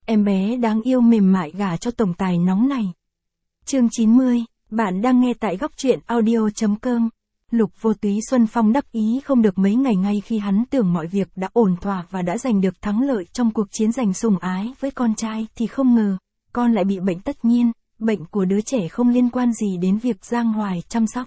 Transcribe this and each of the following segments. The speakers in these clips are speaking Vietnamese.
em bé đáng yêu mềm mại gả cho tổng tài nóng này. Chương 90, bạn đang nghe tại góc truyện audio.com. Lục Vô Túy Xuân Phong đắc ý không được mấy ngày ngay khi hắn tưởng mọi việc đã ổn thỏa và đã giành được thắng lợi trong cuộc chiến giành sủng ái với con trai thì không ngờ, con lại bị bệnh tất nhiên, bệnh của đứa trẻ không liên quan gì đến việc Giang Hoài chăm sóc.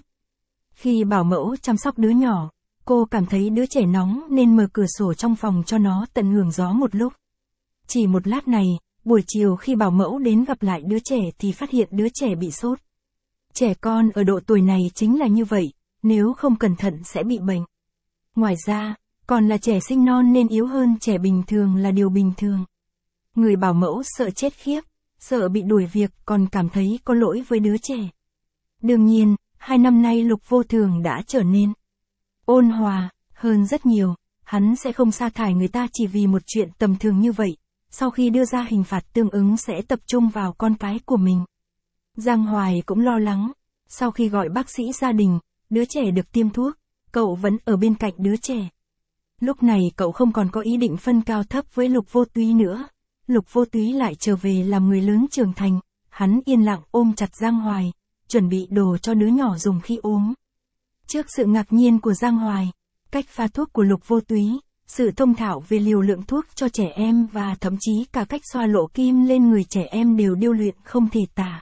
Khi bảo mẫu chăm sóc đứa nhỏ, cô cảm thấy đứa trẻ nóng nên mở cửa sổ trong phòng cho nó tận hưởng gió một lúc. Chỉ một lát này, buổi chiều khi bảo mẫu đến gặp lại đứa trẻ thì phát hiện đứa trẻ bị sốt. Trẻ con ở độ tuổi này chính là như vậy, nếu không cẩn thận sẽ bị bệnh. Ngoài ra, còn là trẻ sinh non nên yếu hơn trẻ bình thường là điều bình thường. Người bảo mẫu sợ chết khiếp, sợ bị đuổi việc còn cảm thấy có lỗi với đứa trẻ. Đương nhiên, 2 năm nay Lục Vô Thường đã trở nên ôn hòa hơn rất nhiều, hắn sẽ không sa thải người ta chỉ vì một chuyện tầm thường như vậy, sau khi đưa ra hình phạt tương ứng sẽ tập trung vào con cái của mình. Giang Hoài cũng lo lắng, sau khi gọi bác sĩ gia đình, đứa trẻ được tiêm thuốc, cậu vẫn ở bên cạnh đứa trẻ. Lúc này cậu không còn có ý định phân cao thấp với Lục Vô Túy nữa. Lục Vô Túy lại trở về làm người lớn trưởng thành, hắn yên lặng ôm chặt Giang Hoài, chuẩn bị đồ cho đứa nhỏ dùng khi ốm. Trước sự ngạc nhiên của Giang Hoài, cách pha thuốc của Lục Vô Túy, sự thông thạo về liều lượng thuốc cho trẻ em và thậm chí cả cách xoa lộ kim lên người trẻ em đều điêu luyện không thể tả.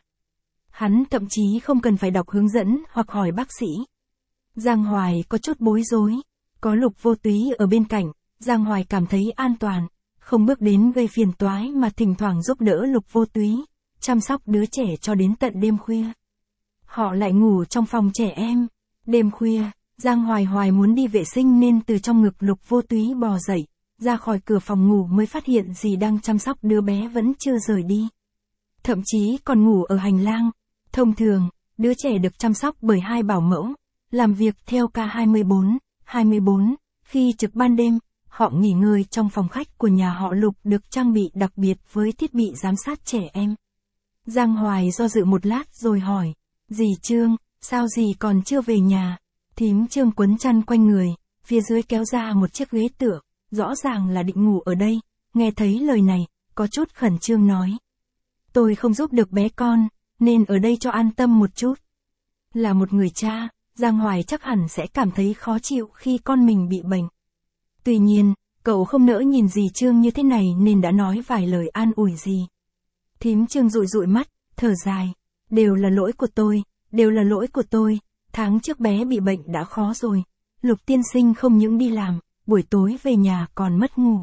Hắn thậm chí không cần phải đọc hướng dẫn hoặc hỏi bác sĩ. Giang Hoài có chút bối rối, có Lục Vô Túy ở bên cạnh, Giang Hoài cảm thấy an toàn, không bước đến gây phiền toái mà thỉnh thoảng giúp đỡ Lục Vô Túy, chăm sóc đứa trẻ cho đến tận đêm khuya. Họ lại ngủ trong phòng trẻ em. Đêm khuya, Giang Hoài muốn đi vệ sinh nên từ trong ngực Lục Vô Túy bò dậy, ra khỏi cửa phòng ngủ mới phát hiện dì đang chăm sóc đứa bé vẫn chưa rời đi. Thậm chí còn ngủ ở hành lang. Thông thường, đứa trẻ được chăm sóc bởi 2 bảo mẫu, làm việc theo ca 24/24, khi trực ban đêm, họ nghỉ ngơi trong phòng khách của nhà họ Lục được trang bị đặc biệt với thiết bị giám sát trẻ em. Giang Hoài do dự một lát rồi hỏi, dì Trương, sao dì còn chưa về nhà? Thím Trương quấn chăn quanh người, phía dưới kéo ra một chiếc ghế tựa, rõ ràng là định ngủ ở đây, nghe thấy lời này, có chút khẩn trương nói. Tôi không giúp được bé con, nên ở đây cho an tâm một chút. Là một người cha, Giang Hoài chắc hẳn sẽ cảm thấy khó chịu khi con mình bị bệnh. Tuy nhiên, cậu không nỡ nhìn dì Trương như thế này nên đã nói vài lời an ủi dì. Thím Trương dụi dụi mắt, thở dài, đều là lỗi của tôi, đều là lỗi của tôi, tháng trước bé bị bệnh đã khó rồi. Lục tiên sinh không những đi làm, buổi tối về nhà còn mất ngủ.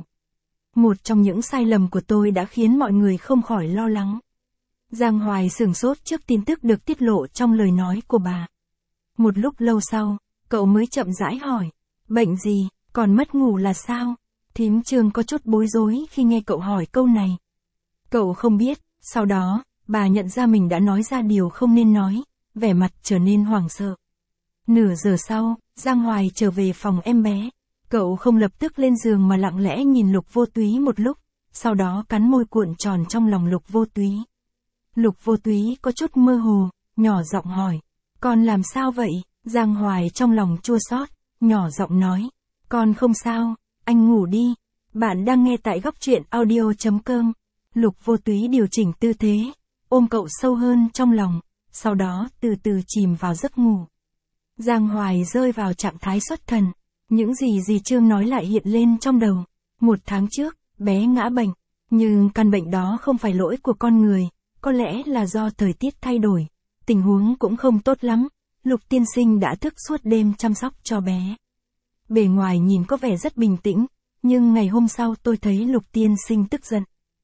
Một trong những sai lầm của tôi đã khiến mọi người không khỏi lo lắng. Giang Hoài sửng sốt trước tin tức được tiết lộ trong lời nói của bà. Một lúc lâu sau, cậu mới chậm rãi hỏi, bệnh gì, còn mất ngủ là sao? Thím Trương có chút bối rối khi nghe cậu hỏi câu này. Cậu không biết, sau đó, bà nhận ra mình đã nói ra điều không nên nói, vẻ mặt trở nên hoảng sợ. Nửa giờ sau, Giang Hoài trở về phòng em bé. Cậu không lập tức lên giường mà lặng lẽ nhìn Lục Vô Túy một lúc, sau đó cắn môi cuộn tròn trong lòng Lục Vô Túy. Lục Vô Túy có chút mơ hồ, nhỏ giọng hỏi, con làm sao vậy? Giang Hoài trong lòng chua xót, nhỏ giọng nói, con không sao, anh ngủ đi. Bạn đang nghe tại góc truyện audio.com. Lục Vô Túy điều chỉnh tư thế, ôm cậu sâu hơn trong lòng, sau đó từ từ chìm vào giấc ngủ. Giang Hoài rơi vào trạng thái xuất thần, những gì dì Trương nói lại hiện lên trong đầu. 1 tháng trước, bé ngã bệnh, nhưng căn bệnh đó không phải lỗi của con người, có lẽ là do thời tiết thay đổi, tình huống cũng không tốt lắm. Lục tiên sinh đã thức suốt đêm chăm sóc cho bé. Bề ngoài nhìn có vẻ rất bình tĩnh, nhưng ngày hôm sau tôi thấy Lục tiên sinh tức giận.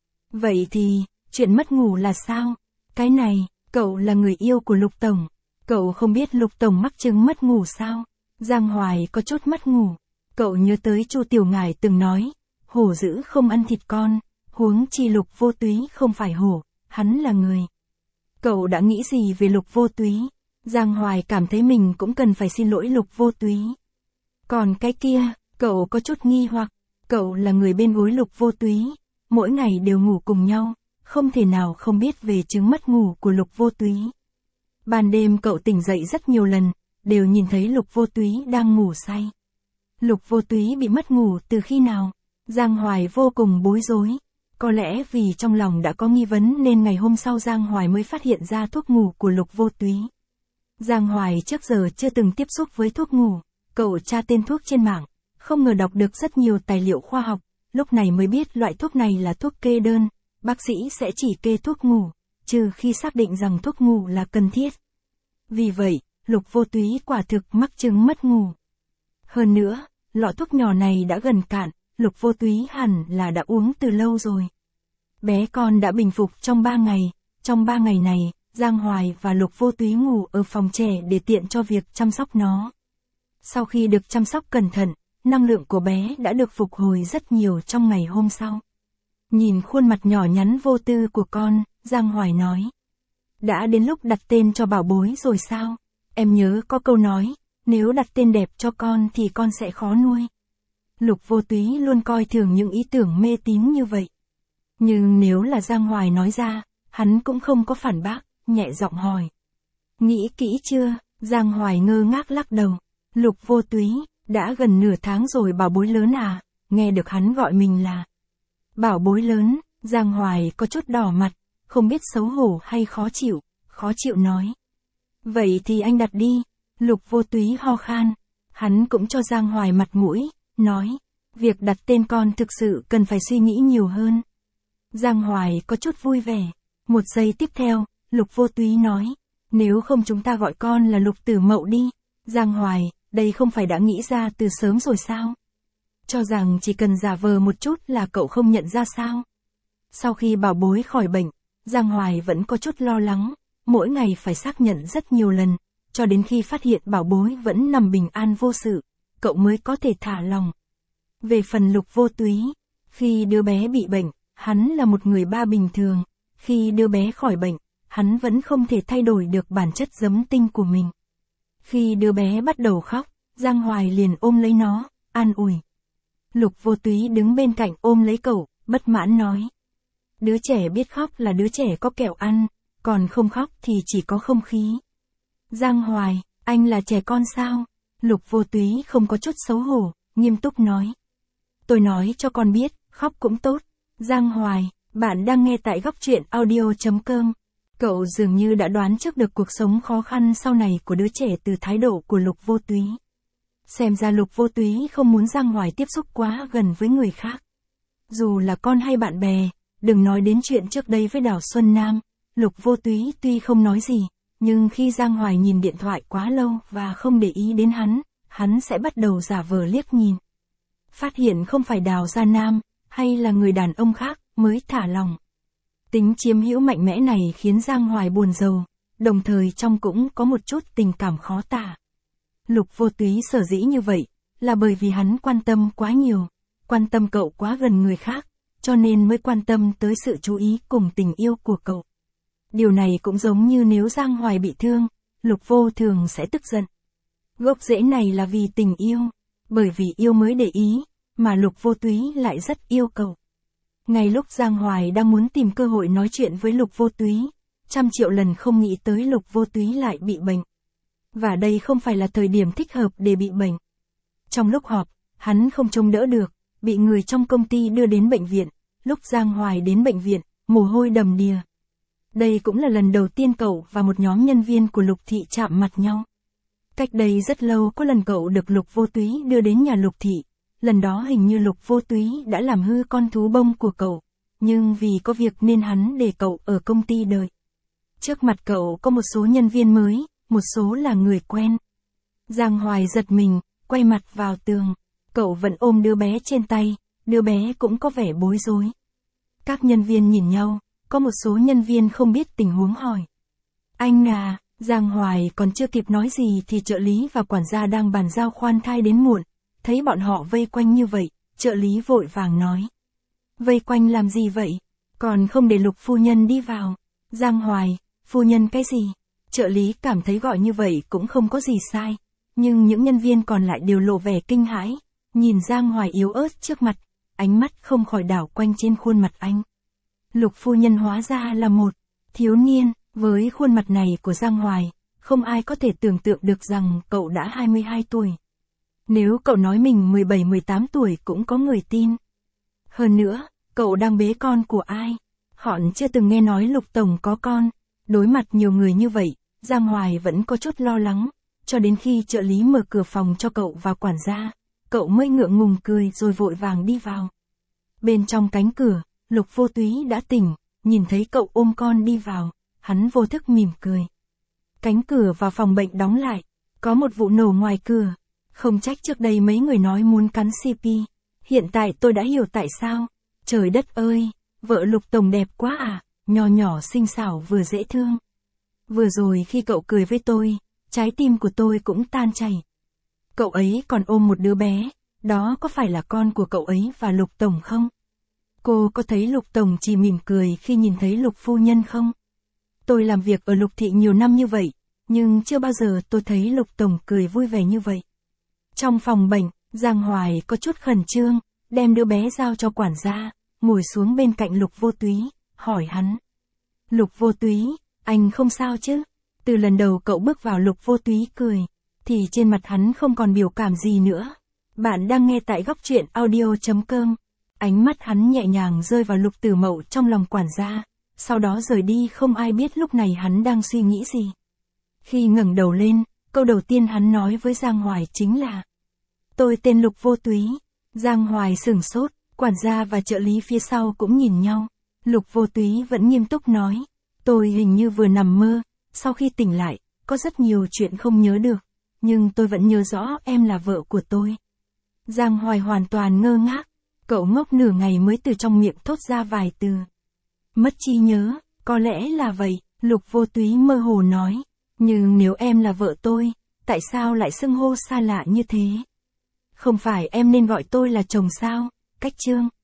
Vậy thì, chuyện mất ngủ là sao? Cái này, cậu là người yêu của Lục tổng, cậu không biết Lục tổng mắc chứng mất ngủ sao? Giang Hoài có chút mất ngủ, cậu nhớ tới Chu Tiểu Ngải từng nói, hổ dữ không ăn thịt con, huống chi Lục Vô Túy không phải hổ, hắn là người. Cậu đã nghĩ gì về Lục Vô Túy? Giang Hoài cảm thấy mình cũng cần phải xin lỗi Lục Vô Túy. Còn cái kia, cậu có chút nghi hoặc, cậu là người bên gối Lục Vô Túy, mỗi ngày đều ngủ cùng nhau, không thể nào không biết về chứng mất ngủ của Lục Vô Túy. Ban đêm cậu tỉnh dậy rất nhiều lần, đều nhìn thấy Lục Vô Túy đang ngủ say. Lục Vô Túy bị mất ngủ từ khi nào? Giang Hoài vô cùng bối rối. Có lẽ vì trong lòng đã có nghi vấn nên ngày hôm sau Giang Hoài mới phát hiện ra thuốc ngủ của Lục Vô Túy. Giang Hoài trước giờ chưa từng tiếp xúc với thuốc ngủ, cậu tra tên thuốc trên mạng, không ngờ đọc được rất nhiều tài liệu khoa học, lúc này mới biết loại thuốc này là thuốc kê đơn, bác sĩ sẽ chỉ kê thuốc ngủ, trừ khi xác định rằng thuốc ngủ là cần thiết. Vì vậy, Lục Vô Túy quả thực mắc chứng mất ngủ. Hơn nữa, lọ thuốc nhỏ này đã gần cạn, Lục Vô Túy hẳn là đã uống từ lâu rồi. Bé con đã bình phục trong 3 ngày, trong 3 ngày này, Giang Hoài và Lục Vô Túy ngủ ở phòng trẻ để tiện cho việc chăm sóc nó. Sau khi được chăm sóc cẩn thận, năng lượng của bé đã được phục hồi rất nhiều trong ngày hôm sau. Nhìn khuôn mặt nhỏ nhắn vô tư của con, Giang Hoài nói. Đã đến lúc đặt tên cho bảo bối rồi sao? Em nhớ có câu nói, nếu đặt tên đẹp cho con thì con sẽ khó nuôi. Lục Vô Túy luôn coi thường những ý tưởng mê tín như vậy. Nhưng nếu là Giang Hoài nói ra, hắn cũng không có phản bác, nhẹ giọng hỏi. Nghĩ kỹ chưa? Giang Hoài ngơ ngác lắc đầu. Lục Vô Túy, đã gần nửa tháng rồi bảo bối lớn à? Nghe được hắn gọi mình là bảo bối lớn, Giang Hoài có chút đỏ mặt, không biết xấu hổ hay khó chịu nói. Vậy thì anh đặt đi. Lục Vô Túy ho khan. Hắn cũng cho Giang Hoài mặt mũi, nói. Việc đặt tên con thực sự cần phải suy nghĩ nhiều hơn. Giang Hoài có chút vui vẻ. Một giây tiếp theo, Lục Vô Túy nói. Nếu không chúng ta gọi con là Lục Tử Mậu đi. Giang Hoài, đây không phải đã nghĩ ra từ sớm rồi sao? Cho rằng chỉ cần giả vờ một chút là cậu không nhận ra sao? Sau khi bảo bối khỏi bệnh, Giang Hoài vẫn có chút lo lắng, mỗi ngày phải xác nhận rất nhiều lần, cho đến khi phát hiện bảo bối vẫn nằm bình an vô sự, cậu mới có thể thả lòng. Về phần Lục Vô Túy, khi đứa bé bị bệnh, hắn là một người ba bình thường, khi đứa bé khỏi bệnh, hắn vẫn không thể thay đổi được bản chất giấm tinh của mình. Khi đứa bé bắt đầu khóc, Giang Hoài liền ôm lấy nó, an ủi. Lục Vô Túy đứng bên cạnh ôm lấy cậu, bất mãn nói. Đứa trẻ biết khóc là đứa trẻ có kẹo ăn, còn không khóc thì chỉ có không khí. Giang Hoài, anh là trẻ con sao? Lục Vô Túy không có chút xấu hổ, nghiêm túc nói. Tôi nói cho con biết, khóc cũng tốt. Giang Hoài, bạn đang nghe tại góc truyện audio.com. Cậu dường như đã đoán trước được cuộc sống khó khăn sau này của đứa trẻ từ thái độ của Lục Vô Túy. Xem ra Lục Vô Túy không muốn Giang Hoài tiếp xúc quá gần với người khác. Dù là con hay bạn bè, đừng nói đến chuyện trước đây với Đào Xuân Nam, Lục Vô Túy tuy không nói gì, nhưng khi Giang Hoài nhìn điện thoại quá lâu và không để ý đến hắn sẽ bắt đầu giả vờ liếc nhìn. Phát hiện không phải Đào Gia Nam, hay là người đàn ông khác, mới thả lòng. Tính chiếm hữu mạnh mẽ này khiến Giang Hoài buồn rầu, đồng thời trong cũng có một chút tình cảm khó tả. Lục Vô Túy sở dĩ như vậy, là bởi vì hắn quan tâm quá nhiều, quan tâm cậu quá gần người khác, cho nên mới quan tâm tới sự chú ý cùng tình yêu của cậu. Điều này cũng giống như nếu Giang Hoài bị thương, Lục Vô thường sẽ tức giận. Gốc rễ này là vì tình yêu, bởi vì yêu mới để ý, mà Lục Vô Túy lại rất yêu cậu. Ngay lúc Giang Hoài đang muốn tìm cơ hội nói chuyện với Lục Vô Túy, 100 triệu lần không nghĩ tới Lục Vô Túy lại bị bệnh. Và đây không phải là thời điểm thích hợp để bị bệnh. Trong lúc họp, hắn không trông đỡ được, bị người trong công ty đưa đến bệnh viện. Lúc Giang Hoài đến bệnh viện, mồ hôi đầm đìa. Đây cũng là lần đầu tiên cậu và một nhóm nhân viên của Lục Thị chạm mặt nhau. Cách đây rất lâu có lần cậu được Lục Vô Túy đưa đến nhà Lục Thị. Lần đó hình như Lục Vô Túy đã làm hư con thú bông của cậu, nhưng vì có việc nên hắn để cậu ở công ty đợi. Trước mặt cậu có một số nhân viên mới, một số là người quen. Giang Hoài giật mình, quay mặt vào tường. Cậu vẫn ôm đứa bé trên tay, đứa bé cũng có vẻ bối rối. Các nhân viên nhìn nhau, có một số nhân viên không biết tình huống hỏi. Anh à, Giang Hoài còn chưa kịp nói gì thì trợ lý và quản gia đang bàn giao khoan thai đến muộn. Thấy bọn họ vây quanh như vậy, trợ lý vội vàng nói. Vây quanh làm gì vậy? Còn không để Lục phu nhân đi vào. Giang Hoài, phu nhân cái gì? Trợ lý cảm thấy gọi như vậy cũng không có gì sai. Nhưng những nhân viên còn lại đều lộ vẻ kinh hãi. Nhìn Giang Hoài yếu ớt trước mặt, ánh mắt không khỏi đảo quanh trên khuôn mặt anh. Lục phu nhân hóa ra là một thiếu niên, với khuôn mặt này của Giang Hoài, không ai có thể tưởng tượng được rằng cậu đã 22 tuổi. Nếu cậu nói mình 17-18 tuổi cũng có người tin. Hơn nữa, Cậu đang bế con của ai? Họn chưa từng nghe nói Lục Tổng có con. Đối mặt nhiều người như vậy, Giang Hoài vẫn có chút lo lắng, cho đến khi trợ lý mở cửa phòng cho cậu và quản gia, cậu mới ngượng ngùng cười rồi vội vàng đi vào. Bên trong cánh cửa, Lục Vô Túy đã tỉnh, nhìn thấy cậu ôm con đi vào, hắn vô thức mỉm cười. Cánh cửa vào phòng bệnh đóng lại, có một vụ nổ ngoài cửa. Không trách trước đây mấy người nói muốn cắn CP. Hiện tại tôi đã hiểu tại sao. Trời đất ơi, vợ Lục Tổng đẹp quá à, nhỏ nhỏ xinh xảo vừa dễ thương. Vừa rồi khi cậu cười với tôi, trái tim của tôi cũng tan chảy. Cậu ấy còn ôm một đứa bé, đó có phải là con của cậu ấy và Lục Tổng không? Cô có thấy Lục Tổng chỉ mỉm cười khi nhìn thấy Lục Phu Nhân không? Tôi làm việc ở Lục Thị nhiều năm như vậy, nhưng chưa bao giờ tôi thấy Lục Tổng cười vui vẻ như vậy. Trong phòng bệnh, Giang Hoài có chút khẩn trương, đem đứa bé giao cho quản gia, ngồi xuống bên cạnh Lục Vô Túy, hỏi hắn. Lục Vô Túy, anh không sao chứ? Từ lần đầu cậu bước vào Lục Vô Túy cười, thì trên mặt hắn không còn biểu cảm gì nữa. Bạn đang nghe tại góc truyện audio.com. Ánh mắt hắn nhẹ nhàng rơi vào Lục Tử Mậu trong lòng quản gia, sau đó rời đi không ai biết lúc này hắn đang suy nghĩ gì. Khi ngẩng đầu lên, câu đầu tiên hắn nói với Giang Hoài chính là: Tôi tên Lục Vô Túy. Giang Hoài sửng sốt, quản gia và trợ lý phía sau cũng nhìn nhau. Lục Vô Túy vẫn nghiêm túc nói: Tôi hình như vừa nằm mơ, sau khi tỉnh lại, có rất nhiều chuyện không nhớ được, nhưng tôi vẫn nhớ rõ em là vợ của tôi. Giang Hoài hoàn toàn ngơ ngác, cậu ngốc nửa ngày mới từ trong miệng thốt ra vài từ. Mất trí nhớ, có lẽ là vậy, Lục Vô Túy mơ hồ nói, nhưng nếu em là vợ tôi, tại sao lại xưng hô xa lạ như thế? Không phải em nên gọi tôi là chồng sao, Cách Trương?